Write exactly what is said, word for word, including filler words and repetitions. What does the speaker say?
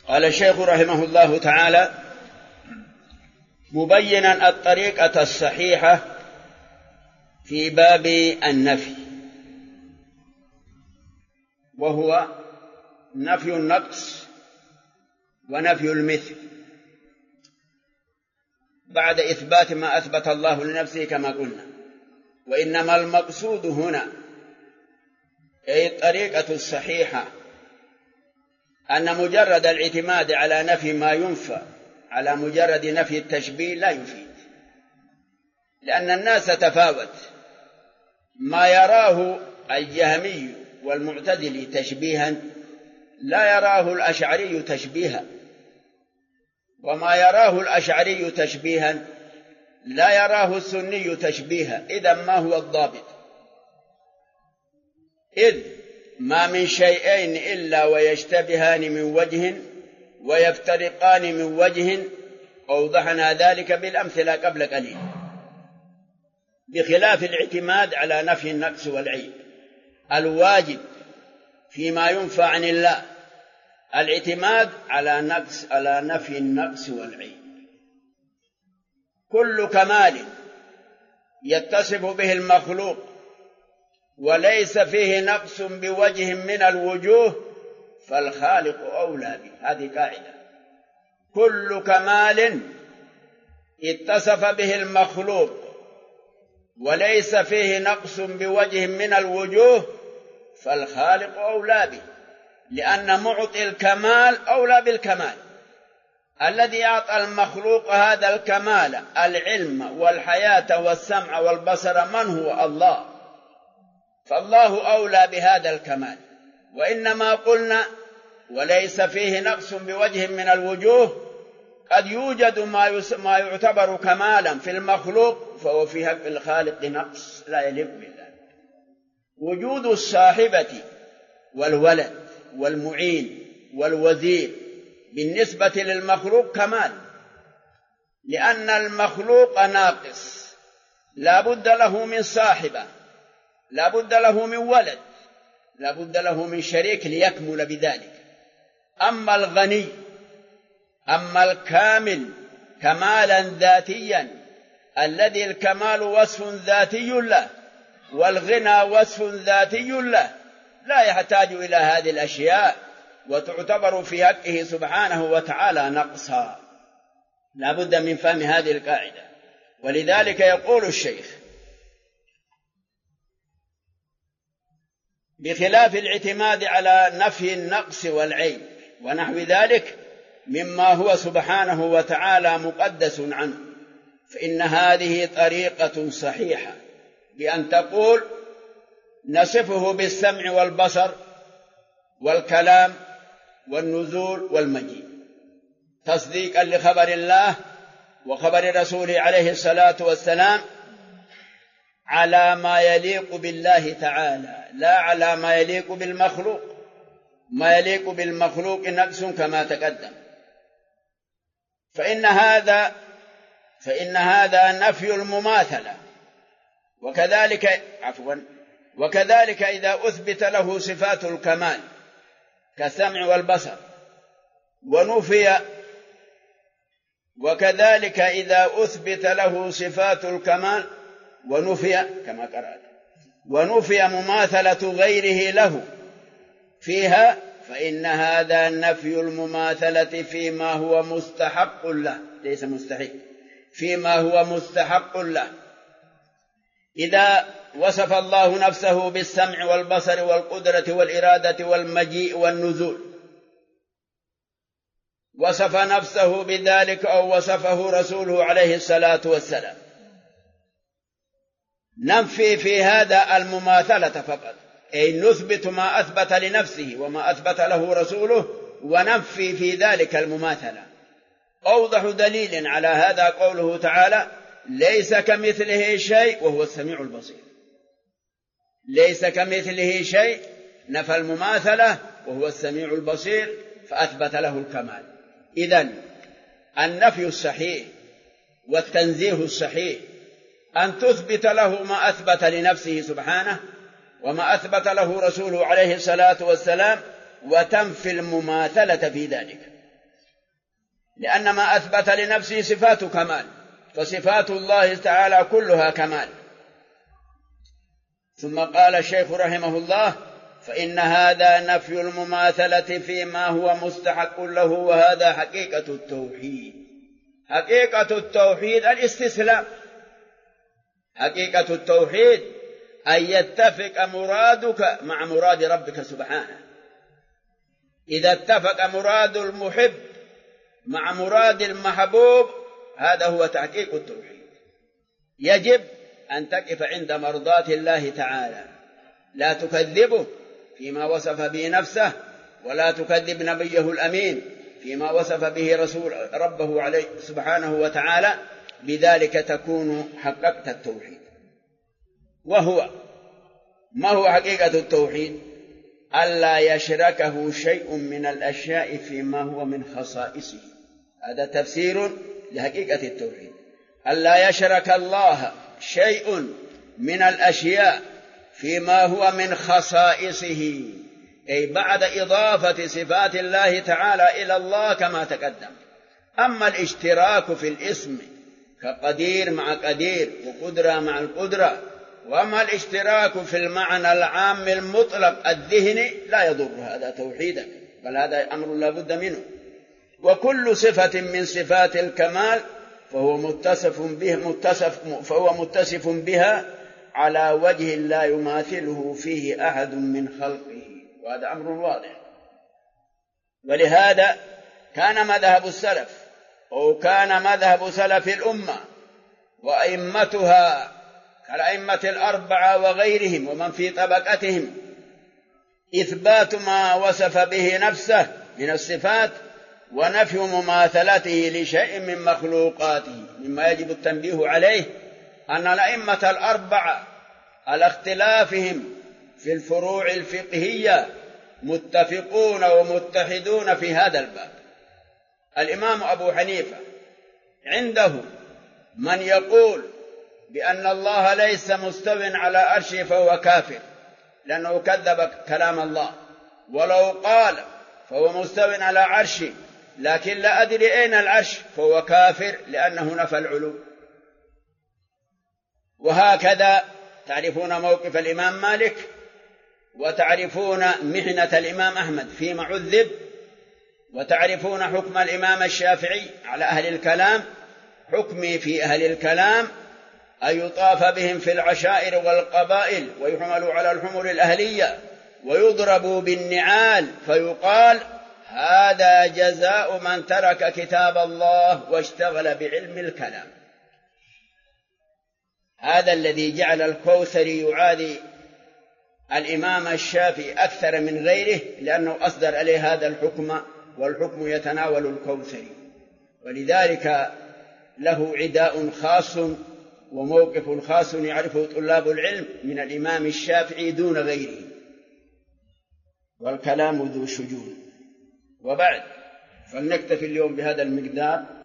قال الشيخ رحمه الله تعالى مبينا الطريقة الصحيحة في باب النفي، وهو نفي النقص ونفي المثل بعد إثبات ما أثبت الله لنفسه كما قلنا. وإنما المقصود هنا أي الطريقة الصحيحة أن مجرد الاعتماد على نفي ما ينفى على مجرد نفي التشبيه لا يفيد، لأن الناس تفاوت. ما يراه الجهمي والمعتزلي تشبيها لا يراه الأشعري تشبيها، وما يراه الأشعري تشبيها لا يراه السني تشبيها. إذن ما هو الضابط؟ إذ ما من شيئين إلا ويشتبهان من وجه ويفترقان من وجه، أوضحنا ذلك بالأمثلة قبل قليل، بخلاف الاعتماد على نفي النقص والعيب. الواجب فيما ينفى عن الله الاعتماد على نقص على نفي النقص والعيب. كل كمال يتصف به المخلوق وليس فيه نقص بوجه من الوجوه فالخالق أولى به. هذه قاعدة. كل كمال اتصف به المخلوق وليس فيه نقص بوجه من الوجوه فالخالق أولى به، لأن معطي الكمال أولى بالكمال. الذي أعطى المخلوق هذا الكمال العلم والحياة والسمع والبصر من هو؟ الله. فالله أولى بهذا الكمال. وإنما قلنا وليس فيه نقص بوجه من الوجوه، قد يوجد ما يعتبر كمالا في المخلوق فهو في حق الخالق نقص لا يليق بالله. وجود الصاحبة والولد والمعين والوزير بالنسبة للمخلوق كمال، لأن المخلوق ناقص لا بد له من صاحبة، لا بد له من ولد، لا بد له من شريك ليكمل بذلك. أما الغني أما الكامل كمالا ذاتيا الذي الكمال وصف ذاتي له والغنى وصف ذاتي له لا يحتاج إلى هذه الأشياء وتعتبر في حقه سبحانه وتعالى نقصا. لا بد من فهم هذه القاعدة. ولذلك يقول الشيخ بخلاف الاعتماد على نفي النقص والعيب ونحو ذلك مما هو سبحانه وتعالى مقدس عنه، فإن هذه طريقة صحيحة بأن تقول نصفه بالسمع والبصر والكلام والنزول والمجيء تصديقا لخبر الله وخبر رسوله عليه الصلاة والسلام على ما يليق بالله تعالى لا على ما يليق بالمخلوق. ما يليق بالمخلوق نقص كما تقدم. فإن هذا فإن هذا نفي المماثلة. وكذلك عفوا وكذلك إذا أثبت له صفات الكمال كالسمع والبصر ونفي وكذلك إذا أثبت له صفات الكمال ونفي كما قرأت ونفي مماثلة غيره له فيها، فإن هذا نفي المماثلة فيما هو مستحق له ليس مستحق، فيما هو مستحق له. إذا وصف الله نفسه بالسمع والبصر والقدرة والإرادة والمجيء والنزول وصف نفسه بذلك أو وصفه رسوله عليه الصلاة والسلام، ننفي في هذا المماثلة فقط، أي نثبت ما أثبت لنفسه وما أثبت له رسوله وننفي في ذلك المماثلة. أوضح دليل على هذا قوله تعالى ليس كمثله شيء وهو السميع البصير. ليس كمثله شيء نفى المماثلة وهو السميع البصير فأثبت له الكمال. إذن النفي الصحيح والتنزيه الصحيح أن تثبت له ما أثبت لنفسه سبحانه وما أثبت له رسوله عليه الصلاة والسلام وتنفي المماثلة في ذلك. لأن ما أثبت لنفسه صفات كمال، فصفات الله تعالى كلها كمال. ثم قال الشيخ رحمه الله: فإن هذا نفي المماثلة فيما هو مستحق له، وهذا حقيقة التوحيد. حقيقة التوحيد الاستسلام. حقيقة التوحيد أن يتفق مرادك مع مراد ربك سبحانه. إذا اتفق مراد المحب مع مراد المحبوب، هذا هو تحقيق التوحيد. يجب أن تقف عند مرضاة الله تعالى، لا تكذبه فيما وصف به نفسه، ولا تكذب نبيه الأمين فيما وصف به رسول ربه عليه سبحانه وتعالى. بذلك تكون حققت التوحيد. وهو ما هو حقيقة التوحيد؟ ألا يشركه شيء من الأشياء فيما هو من خصائصه. هذا تفسير لحقيقة التوحيد. ألا يشرك الله شيء من الأشياء فيما هو من خصائصه، أي بعد إضافة صفات الله تعالى إلى الله كما تقدم. أما الاشتراك في الاسم كقدير مع قدير وقدرة مع القدرة، وأما الاشتراك في المعنى العام المطلق الذهني لا يضر هذا توحيدا، بل هذا أمر لا بد منه. وكل صفة من صفات الكمال فهو متصف به متصف فهو متصف بها على وجه لا يماثله فيه أحد من خلقه، وهذا أمر واضح. ولهذا كان مذهب السلف، أو كان مذهب سلف الأمة وأئمتها كالأئمة الأربعة وغيرهم ومن في طبقتهم، إثبات ما وصف به نفسه من الصفات، ونفي مماثلته لشيء من مخلوقاته. مما يجب التنبيه عليه أن الأئمة الأربعة على اختلافهم في الفروع الفقهية متفقون ومتحدون في هذا الباب. الإمام أبو حنيفة عنده من يقول بأن الله ليس مستو على عرشه فهو كافر، لأنه كذب كلام الله. ولو قال فهو مستو على عرشه لكن لا أدري أين العرش فهو كافر، لأنه نفى العلو. وهكذا تعرفون موقف الإمام مالك، وتعرفون محنة الإمام أحمد فيما عذب، وتعرفون حكم الإمام الشافعي على أهل الكلام. حكمي في أهل الكلام أن يطاف بهم في العشائر والقبائل ويحملوا على الحمر الأهلية ويضربوا بالنعال، فيقال: هذا جزاء من ترك كتاب الله واشتغل بعلم الكلام. هذا الذي جعل الكوثري يعادي الإمام الشافعي أكثر من غيره، لأنه أصدر عليه هذا الحكم، والحكم يتناول الكوثري، ولذلك له عداء خاص وموقف خاص يعرفه طلاب العلم من الإمام الشافعي دون غيره. والكلام ذو شجون. وبعد، فلنكتفي اليوم بهذا المقدار.